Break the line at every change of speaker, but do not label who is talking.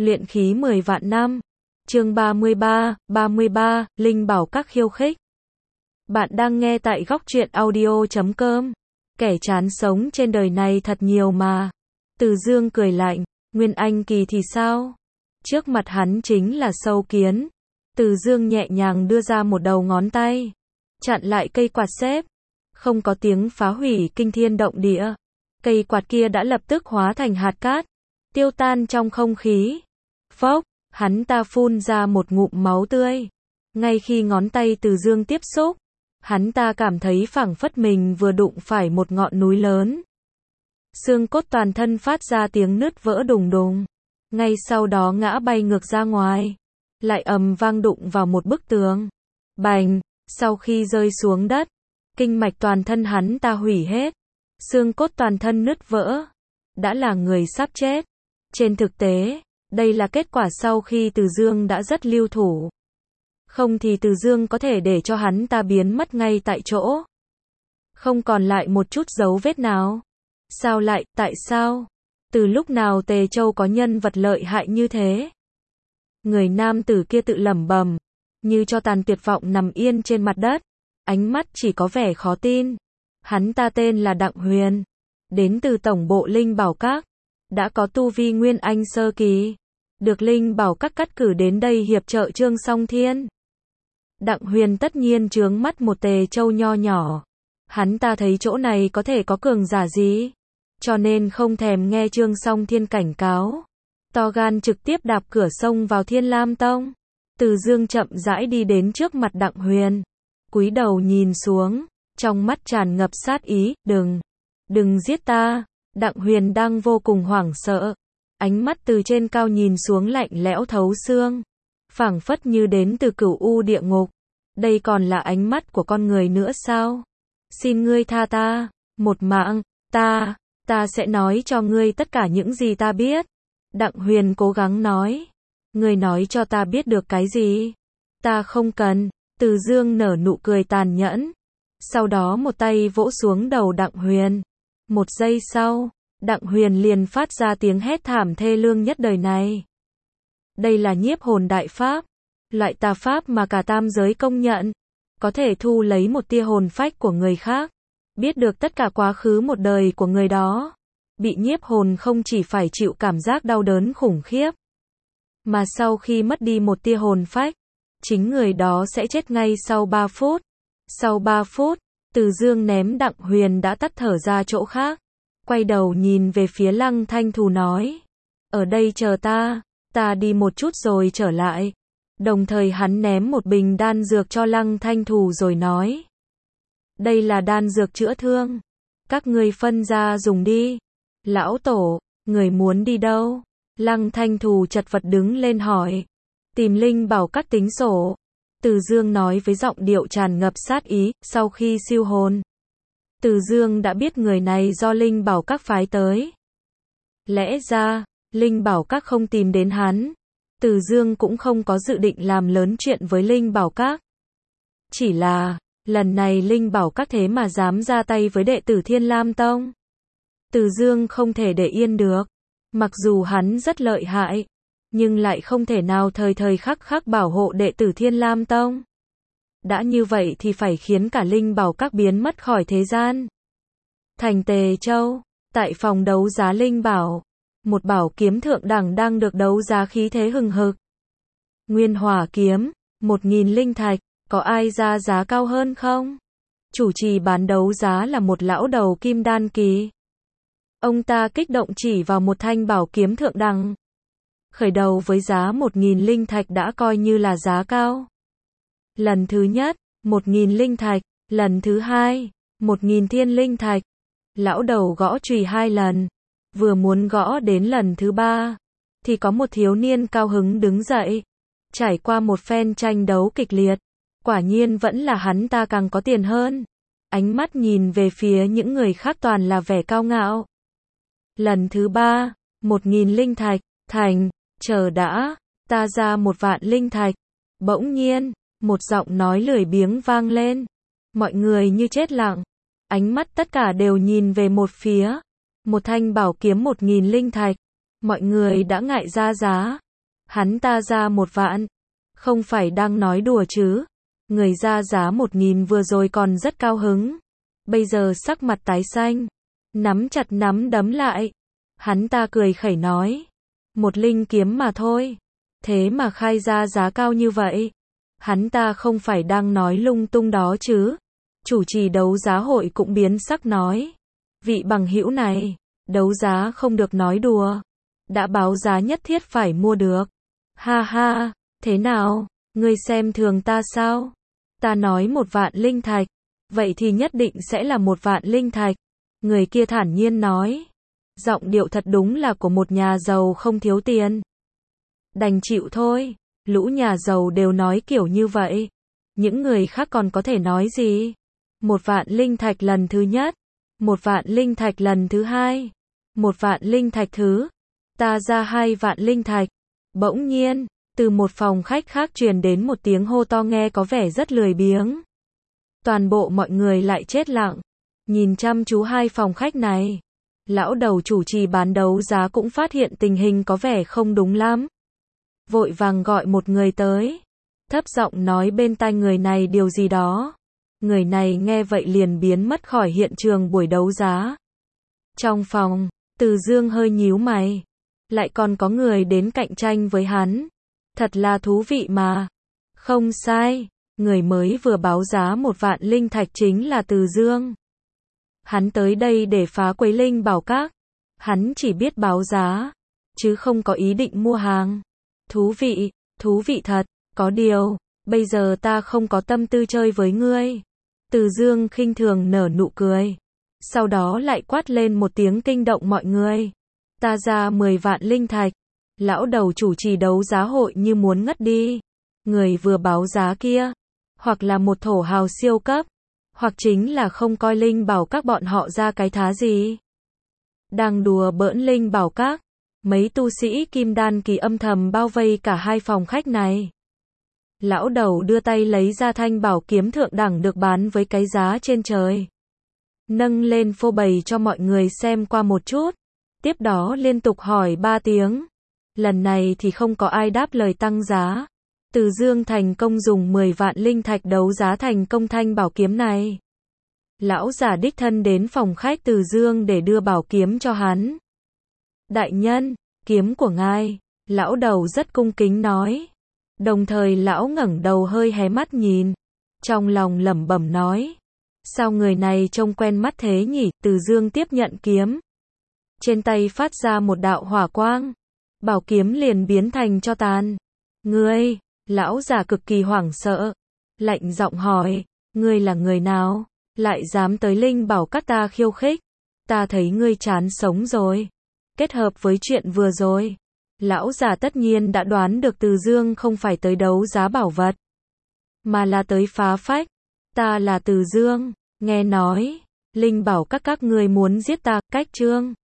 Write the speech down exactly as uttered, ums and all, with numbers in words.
Luyện khí mười vạn năm. Chương ba mươi ba, ba mươi ba, Linh bảo các khiêu khích. Bạn đang nghe tại góc truyện audio chấm com. Kẻ chán sống trên đời này thật nhiều mà. Từ Dương cười lạnh, Nguyên Anh kỳ thì sao? Trước mặt hắn chính là sâu kiến. Từ Dương nhẹ nhàng đưa ra một đầu ngón tay, chặn lại cây quạt xếp. Không có tiếng phá hủy kinh thiên động địa. Cây quạt kia đã lập tức hóa thành hạt cát, tiêu tan trong không khí. Phốc, hắn ta phun ra một ngụm máu tươi. Ngay khi ngón tay Từ Dương tiếp xúc, hắn ta cảm thấy phảng phất mình vừa đụng phải một ngọn núi lớn. Xương cốt toàn thân phát ra tiếng nứt vỡ đùng đùng. Ngay sau đó ngã bay ngược ra ngoài, lại ầm vang đụng vào một bức tường. Bành, sau khi rơi xuống đất, kinh mạch toàn thân hắn ta hủy hết, xương cốt toàn thân nứt vỡ. Đã là người sắp chết. Trên thực tế, đây là kết quả sau khi Từ Dương đã rất lưu thủ. Không thì Từ Dương có thể để cho hắn ta biến mất ngay tại chỗ, không còn lại một chút dấu vết nào. Sao lại, tại sao? Từ lúc nào Tề Châu có nhân vật lợi hại như thế? Người nam tử kia tự lẩm bẩm, như cho tàn tuyệt vọng nằm yên trên mặt đất, ánh mắt chỉ có vẻ khó tin. Hắn ta tên là Đặng Huyền, đến từ tổng bộ Linh Bảo Các, đã có tu vi Nguyên Anh sơ kỳ, được Linh Bảo Các cắt cử đến đây hiệp trợ Trương Song Thiên. Đặng Huyền tất nhiên trướng mắt một Tề Châu nho nhỏ. Hắn ta thấy chỗ này có thể có cường giả gì, cho nên không thèm nghe Trương Song Thiên cảnh cáo, to gan trực tiếp đạp cửa sông vào Thiên Lam Tông. Từ Dương chậm rãi đi đến trước mặt Đặng Huyền, cúi đầu nhìn xuống, trong mắt tràn ngập sát ý, đừng, đừng giết ta. Đặng Huyền đang vô cùng hoảng sợ, ánh mắt từ trên cao nhìn xuống lạnh lẽo thấu xương, phảng phất như đến từ cửu u địa ngục. Đây còn là ánh mắt của con người nữa sao? Xin ngươi tha ta, một mạng, ta, ta sẽ nói cho ngươi tất cả những gì ta biết. Đặng Huyền cố gắng nói, ngươi nói cho ta biết được cái gì? Ta không cần. Từ Dương nở nụ cười tàn nhẫn, sau đó một tay vỗ xuống đầu Đặng Huyền. Một giây sau, Đặng Huyền liền phát ra tiếng hét thảm thê lương nhất đời này. Đây là nhiếp hồn đại pháp, loại tà pháp mà cả tam giới công nhận, có thể thu lấy một tia hồn phách của người khác, biết được tất cả quá khứ một đời của người đó. Bị nhiếp hồn không chỉ phải chịu cảm giác đau đớn khủng khiếp, mà sau khi mất đi một tia hồn phách, chính người đó sẽ chết ngay sau ba phút. Sau ba phút, Từ Dương ném Đặng Huyền đã tắt thở ra chỗ khác, quay đầu nhìn về phía Lăng Thanh Thù nói, ở đây chờ ta, ta đi một chút rồi trở lại. Đồng thời hắn ném một bình đan dược cho Lăng Thanh Thù rồi nói, đây là đan dược chữa thương, các ngươi phân ra dùng đi. Lão tổ, người muốn đi đâu? Lăng Thanh Thù chật vật đứng lên hỏi. Tìm Linh Bảo Các tính sổ. Từ Dương nói với giọng điệu tràn ngập sát ý. Sau khi siêu hồn, Từ Dương đã biết người này do Linh Bảo Các phái tới. Lẽ ra, Linh Bảo Các không tìm đến hắn, Từ Dương cũng không có dự định làm lớn chuyện với Linh Bảo Các. Chỉ là, lần này Linh Bảo Các thế mà dám ra tay với đệ tử Thiên Lam Tông. Từ Dương không thể để yên được. Mặc dù hắn rất lợi hại, nhưng lại không thể nào thời thời khắc khắc bảo hộ đệ tử Thiên Lam Tông. Đã như vậy thì phải khiến cả Linh Bảo Các biến mất khỏi thế gian. Thành Tề Châu, tại phòng đấu giá Linh Bảo, một bảo kiếm thượng đẳng đang được đấu giá khí thế hừng hực. Nguyên Hỏa kiếm, một nghìn linh thạch, có ai ra giá cao hơn không? Chủ trì bán đấu giá là một lão đầu kim đan kỳ. Ông ta kích động chỉ vào một thanh bảo kiếm thượng đẳng. Khởi đầu với giá một nghìn linh thạch đã coi như là giá cao. Lần thứ nhất, một nghìn linh thạch. Lần thứ hai, một nghìn thiên linh thạch. Lão đầu gõ chùy hai lần. Vừa muốn gõ đến lần thứ ba, thì có một thiếu niên cao hứng đứng dậy. Trải qua một phen tranh đấu kịch liệt, quả nhiên vẫn là hắn ta càng có tiền hơn. Ánh mắt nhìn về phía những người khác toàn là vẻ cao ngạo. Lần thứ ba, một nghìn linh thạch. Thành, chờ đã, ta ra một vạn linh thạch. Bỗng nhiên, một giọng nói lười biếng vang lên. Mọi người như chết lặng, ánh mắt tất cả đều nhìn về một phía. Một thanh bảo kiếm một nghìn linh thạch. Mọi người đã ngại ra giá, Hắn ta ra một vạn. Không phải đang nói đùa chứ. Người ra giá một nghìn vừa rồi còn rất cao hứng. Bây giờ sắc mặt tái xanh. Nắm chặt nắm đấm lại. Hắn ta cười khẩy nói. Một linh kiếm mà thôi. Thế mà khai ra giá cao như vậy. Hắn ta không phải đang nói lung tung đó chứ. Chủ trì đấu giá hội cũng biến sắc nói. Vị bằng hữu này, đấu giá không được nói đùa. Đã báo giá nhất thiết phải mua được. Ha ha, thế nào, ngươi xem thường ta sao? Ta nói một vạn linh thạch. Vậy thì nhất định sẽ là một vạn linh thạch. Người kia thản nhiên nói. Giọng điệu thật đúng là của một nhà giàu không thiếu tiền. Đành chịu thôi. Lũ nhà giàu đều nói kiểu như vậy. Những người khác còn có thể nói gì? Một vạn linh thạch lần thứ nhất. Một vạn linh thạch lần thứ hai. Một vạn linh thạch thứ. Ta ra hai vạn linh thạch. Bỗng nhiên, từ một phòng khách khác truyền đến một tiếng hô to nghe có vẻ rất lười biếng. Toàn bộ mọi người lại chết lặng. Nhìn chăm chú hai phòng khách này. Lão đầu chủ trì bán đấu giá cũng phát hiện tình hình có vẻ không đúng lắm. Vội vàng gọi một người tới. Thấp giọng nói bên tai người này điều gì đó. Người này nghe vậy liền biến mất khỏi hiện trường buổi đấu giá. Trong phòng, Từ Dương hơi nhíu mày. Lại còn có người đến cạnh tranh với hắn. Thật là thú vị mà. Không sai, người mới vừa báo giá một vạn linh thạch chính là Từ Dương. Hắn tới đây để phá quấy linh bảo các. Hắn chỉ biết báo giá, chứ không có ý định mua hàng. Thú vị, thú vị thật, có điều, bây giờ ta không có tâm tư chơi với ngươi. Từ Dương khinh thường nở nụ cười. Sau đó lại quát lên một tiếng kinh động mọi người. Ta ra mười vạn linh thạch. Lão đầu chủ trì đấu giá hội như muốn ngất đi. Người vừa báo giá kia, hoặc là một thổ hào siêu cấp, hoặc chính là không coi linh bảo các bọn họ ra cái thá gì. Đang đùa bỡn linh bảo các, mấy tu sĩ kim đan kỳ âm thầm bao vây cả hai phòng khách này. Lão đầu đưa tay lấy ra thanh bảo kiếm thượng đẳng được bán với cái giá trên trời. Nâng lên phô bày cho mọi người xem qua một chút. Tiếp đó liên tục hỏi ba tiếng. Lần này thì không có ai đáp lời tăng giá. Từ Dương thành công dùng mười vạn linh thạch đấu giá thành công thanh bảo kiếm này. Lão giả đích thân đến phòng khách Từ Dương để đưa bảo kiếm cho hắn. Đại nhân, kiếm của ngài. Lão đầu rất cung kính nói. Đồng thời lão ngẩng đầu hơi hé mắt nhìn. Trong lòng lẩm bẩm nói. Sao người này trông quen mắt thế nhỉ? Từ Dương tiếp nhận kiếm. Trên tay phát ra một đạo hỏa quang. Bảo kiếm liền biến thành tro tàn. Ngươi, lão già cực kỳ hoảng sợ. Lạnh giọng hỏi, ngươi là người nào? Lại dám tới linh bảo các ta khiêu khích? Ta thấy ngươi chán sống rồi. Kết hợp với chuyện vừa rồi, lão già tất nhiên đã đoán được Từ Dương không phải tới đấu giá bảo vật, mà là tới phá phách. Ta là Từ Dương, nghe nói, linh bảo các các ngươi muốn giết ta, cách chương.